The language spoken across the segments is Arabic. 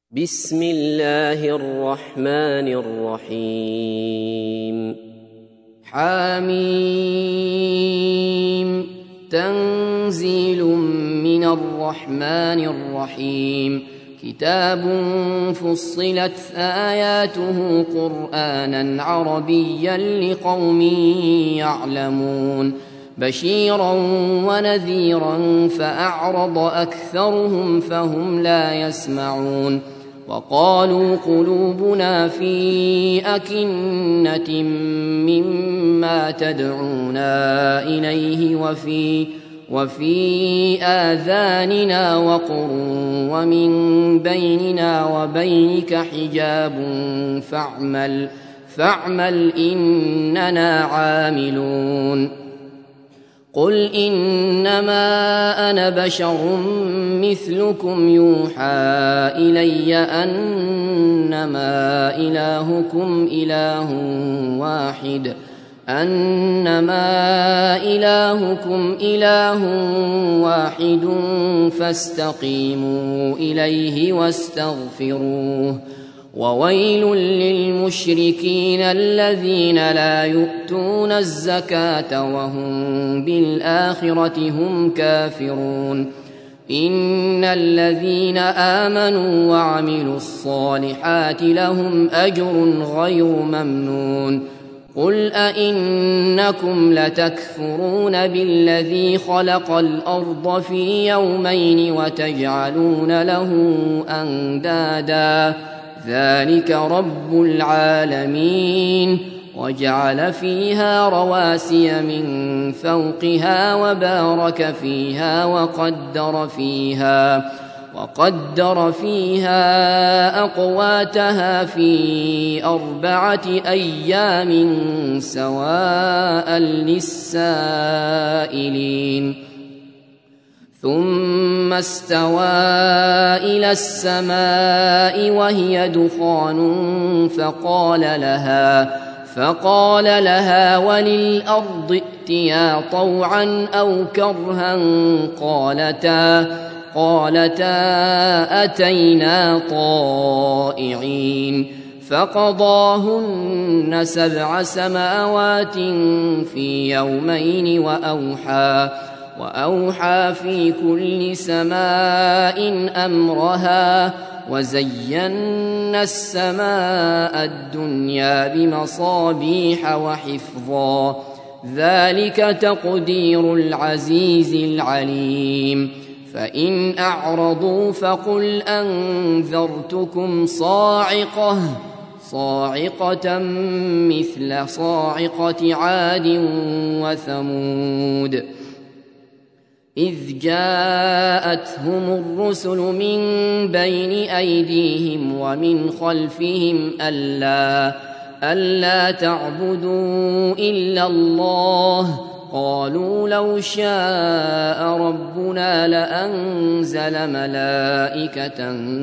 بسم الله الرحمن الرحيم حميم تنزيل من الرحمن الرحيم كتاب فصلت آياته قرآنا عربيا لقوم يعلمون بشيرا ونذيرا فأعرض أكثرهم فهم لا يسمعون وقالوا قلوبنا في أكنة مما تدعونا إليه وفي آذاننا وقر ومن بيننا وبينك حجاب فاعمل إننا عاملون قل إنما أنا بشر مثلكم يوحى إلي أنما إلهكم إله واحد فاستقيموا إليه واستغفروه وويل للمشركين الذين لا يؤتون الزكاة وهم بالآخرة هم كافرون إن الذين آمنوا وعملوا الصالحات لهم أجر غير ممنون قل أئنكم لتكفرون بالذي خلق الأرض في يومين وتجعلون له أندادا ذلك رب العالمين وجعل فيها رواسي من فوقها وبارك فيها وقدر فيها أقواتها في 4 أيام سواء للسائلين ثم استوى إلى السماء وهي دخان فقال لها وللأرض ائتيا طوعا أو كرها قالتا أتينا طائعين فقضاهن 7 سماوات في يومين وأوحى في كل سماء أمرها وزينا السماء الدنيا بمصابيح وحفظا ذلك تقدير العزيز العليم فإن أعرضوا فقل أنذرتكم صاعقة مثل صاعقة عاد وثمود إذ جاءتهم الرسل من بين أيديهم ومن خلفهم ألا تعبدوا إلا الله قالوا لو شاء ربنا لأنزل ملائكة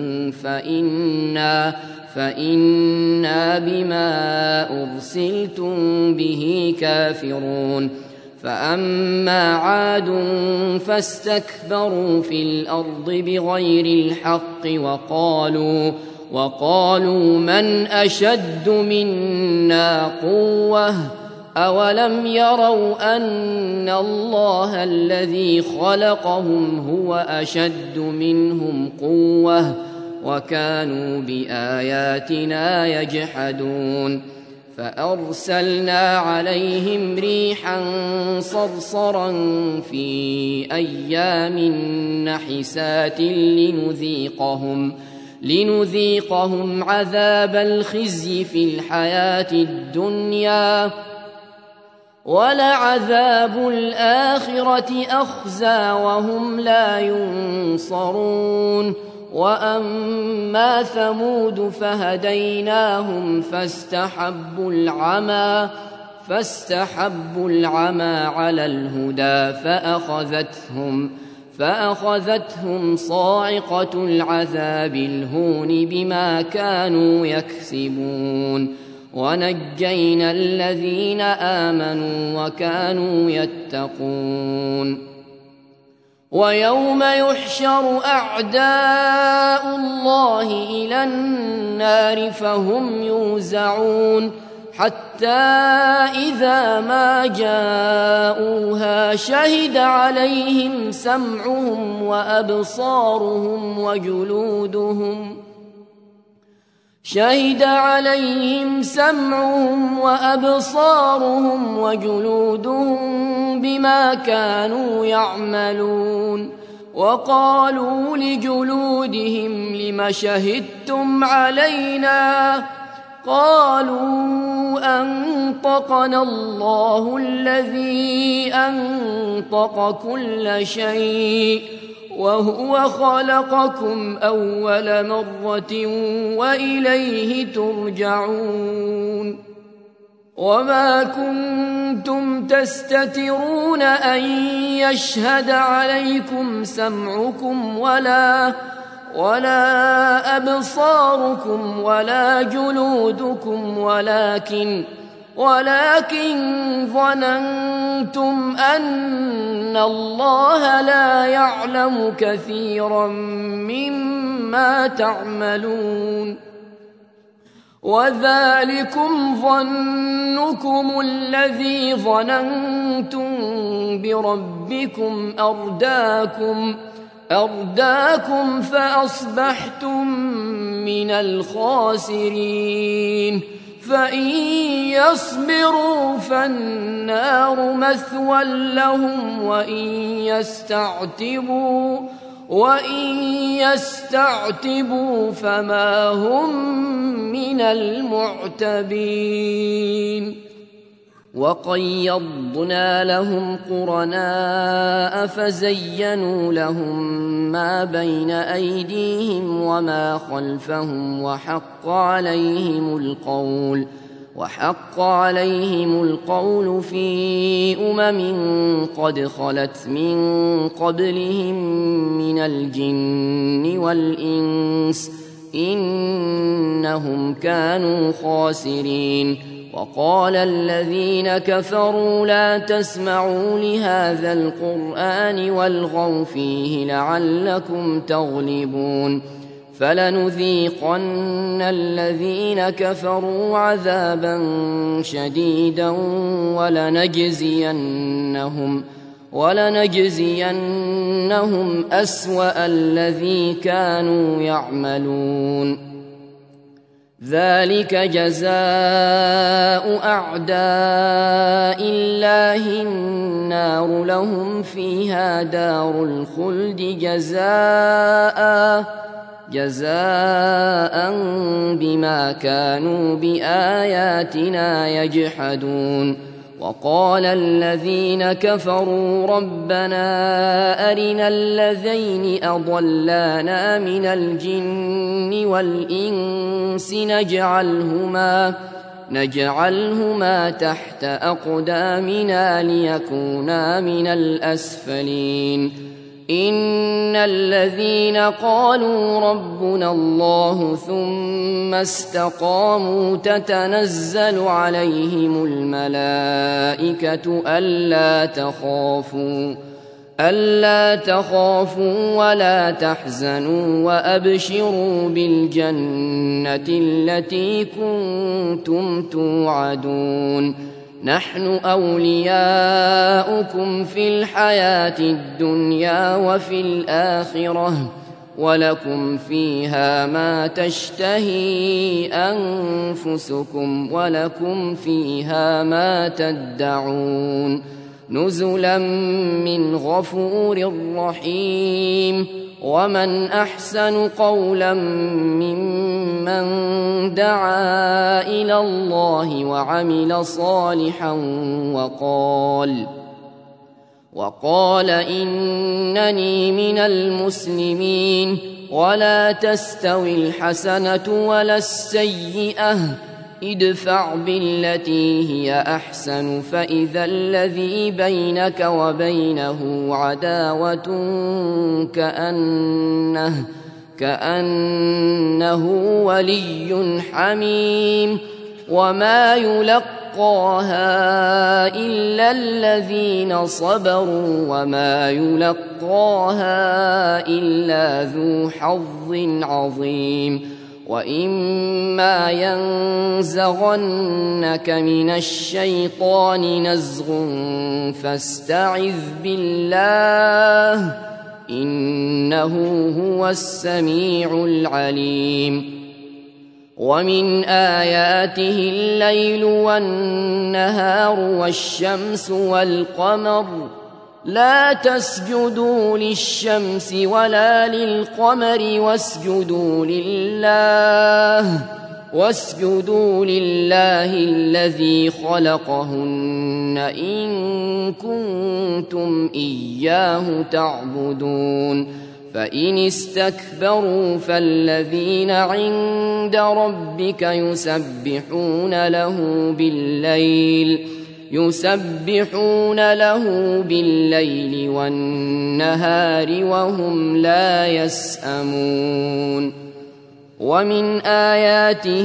فإنا بما أرسلتم به كافرون فأما عاد فاستكبروا في الأرض بغير الحق وقالوا من أشد منا قوة أولم يروا أن الله الذي خلقهم هو أشد منهم قوة وكانوا بآياتنا يجحدون فأرسلنا عليهم ريحا صرصرا في أيام نحسات لنذيقهم عذاب الخزي في الحياة الدنيا ولعذاب الآخرة أخزى وهم لا ينصرون وأما ثمود فهديناهم فاستحبوا العمى على الهدى فأخذتهم صاعقة العذاب الهون بما كانوا يكسبون ونجينا الذين آمنوا وكانوا يتقون ويوم يحشر أعداء الله إلى النار فهم يوزعون حتى إذا ما جاءوها شهد عليهم سمعهم وأبصارهم وجلودهم بما كانوا يعملون. وقالوا لجلودهم لم شهدتم علينا؟ قالوا أنطقنا الله الذي أنطق كل شيء وهو خلقكم أول مرة وإليه ترجعون. وما كنتم تستترون أن يشهد عليكم سمعكم ولا أبصاركم ولا جلودكم ولكن ظننتم أن الله لا يعلم كثيرا مما تعملون. وذلكم ظنكم الذي ظننتم بربكم أرداكم فأصبحتم من الخاسرين. فإن يصبروا فالنار مثوى لهم وإن يستعتبوا فما هم من المعتبين. وقيضنا لهم قرناء فزينوا لهم ما بين أيديهم وما خلفهم وحق عليهم القول في قد خلت من قبلهم من الجن والإنس إنهم كانوا خاسرين. وقال الذين كفروا لا تسمعوا لهذا القرآن والغوا فيه لعلكم تغلبون. فلنذيقن الذين كفروا عذابا شديدا ولنجزينهم أسوأ الذي كانوا يعملون. ذلك جزاء أعداء الله النار لهم فيها دار الخلد جزاء بما كانوا بآياتنا يجحدون. وقال الذين كفروا ربنا أرنا الذين أضلانا من الجن والإنس نجعلهما تحت أقدامنا ليكونا من الأسفلين. إن الذين قالوا ربنا الله ثم استقاموا تتنزل عليهم الملائكة ألا تخافوا ولا تحزنوا وأبشروا بالجنة التي كنتم توعدون. نحن أولياؤكم في الحياة الدنيا وفي الآخرة ولكم فيها ما تشتهي أنفسكم ولكم فيها ما تدعون. نزلا من غفور رحيم. ومن أحسن قولا ممن دعا إلى الله وعمل صالحا وقال إنني من المسلمين. ولا تستوي الحسنة ولا السيئة ادفع بالتي هي أحسن فإذا الذي بينك وبينه عداوة كأنه ولي حميم. وما يلقى يلقاها إلا الذين صبروا وما يلقاها إلا ذو حظ عظيم وإما ينزغنك من الشيطان نزغ فاستعذ بالله إنه هو السميع العليم ومن آياته الليل والنهار والشمس والقمر لا تسجدوا للشمس ولا للقمر واسجدوا لله الذي خلقهن إن كنتم إياه تعبدون فإن استكبروا فالذين عند ربك يسبحون له بالليل والنهار وهم لا يسأمون ومن آياته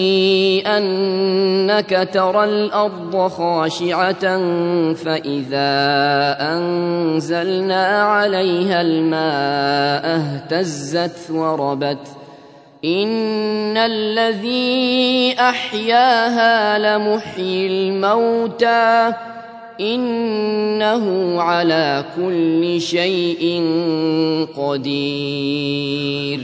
أنك ترى الأرض خاشعة فإذا أنزلنا عليها الماء اهتزت وربت إن الذي أحياها لمحيي الموتى إنه على كل شيء قدير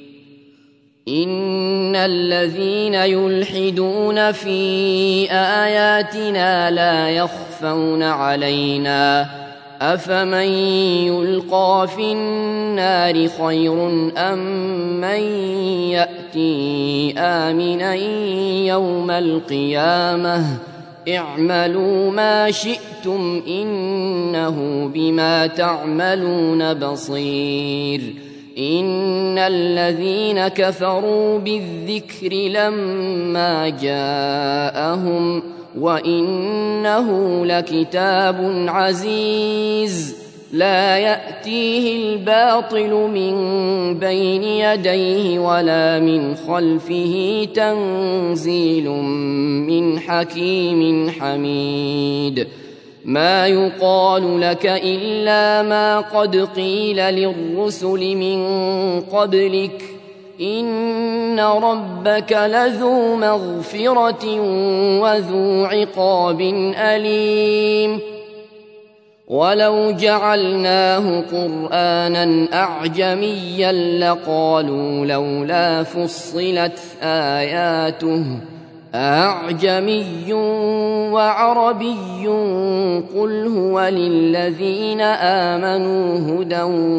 إن الذين يلحدون في آياتنا لا يخفون علينا أفمن يلقى في النار خير أم من يأتي آمنا يوم القيامة اعملوا ما شئتم إنه بما تعملون بصير إن الذين كفروا بالذكر لما جاءهم وإنه لكتاب عزيز لا يأتيه الباطل من بين يديه ولا من خلفه تنزيل من حكيم حميد ما يقال لك إلا ما قد قيل للرسل من قبلك إن ربك لذو مغفرة وذو عقاب أليم ولو جعلناه قرآنا أعجميا لقالوا لولا فصلت آياته أعجمي وعربي قل هو للذين آمنوا هدى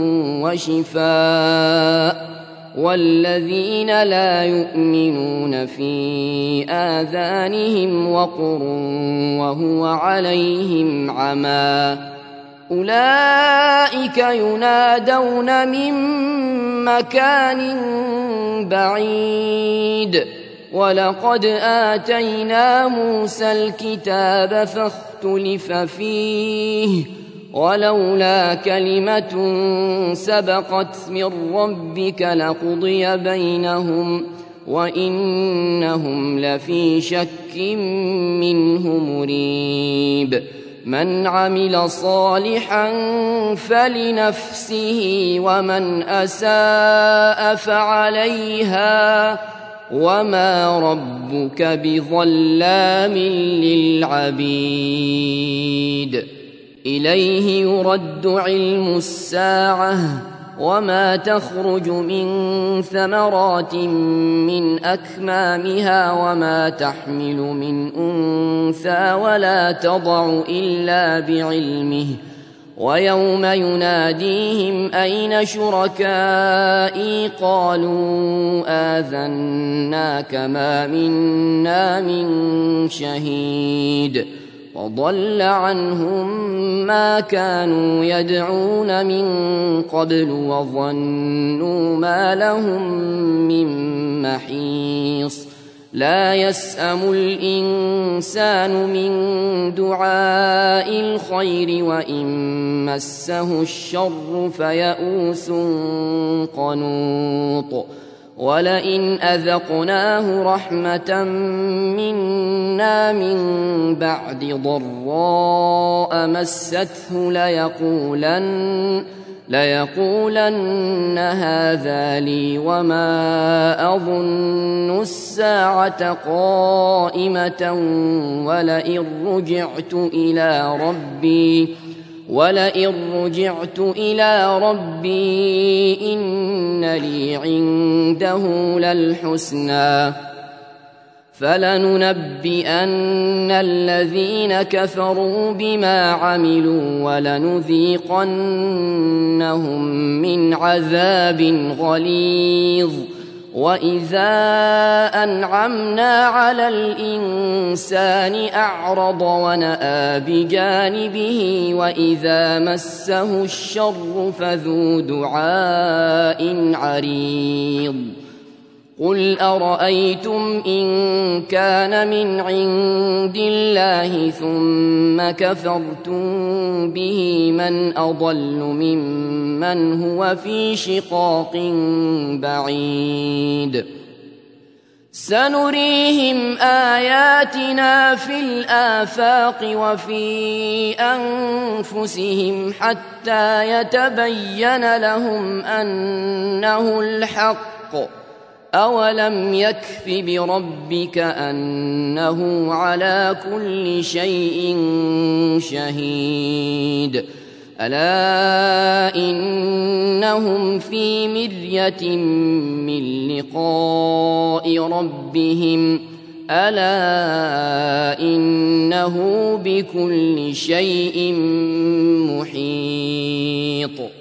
وشفاء والذين لا يؤمنون في آذانهم وقر وهو عليهم عمى أولئك ينادون من مكان بعيد ولقد آتينا موسى الكتاب فاختلف فيه ولولا كلمة سبقت من ربك لقضي بينهم وإنهم لفي شك منه مريب من عمل صالحا فلنفسه ومن أساء فعليها وما ربك بظلام للعبيد إليه يرد علم الساعة وما تخرج من ثمرات من أكمامها وما تحمل من أنثى ولا تضع إلا بعلمه ويوم يناديهم أين شركائي قالوا آذناك ما منا من شهيد وضل عنهم ما كانوا يدعون من قبل وظنوا ما لهم من محيص لا يسأم الإنسان من دعاء الخير وإن مسه الشر فيئوس قنوط ولئن أذقناه رحمة منا من بعد ضراء مسته ليقولن هذا لي وما أظن الساعة قائمة ولئن رجعت إلى ربي إن لي عنده للحسنى فلننبئن الذين كفروا بما عملوا ولنذيقنهم من عذاب غليظ وإذا أنعمنا على الإنسان أعرض ونأى بجانبه وإذا مسه الشر فذو دعاء عريض قل أرأيتم إن كان من عند الله ثم كفرتم به من أضل ممن هو في شقاق بعيد سنريهم آياتنا في الآفاق وفي أنفسهم حتى يتبين لهم أنه الحق أولم يكف بربك أنه على كل شيء شهيد ألا إنهم في مرية من لقاء ربهم ألا إنه بكل شيء محيط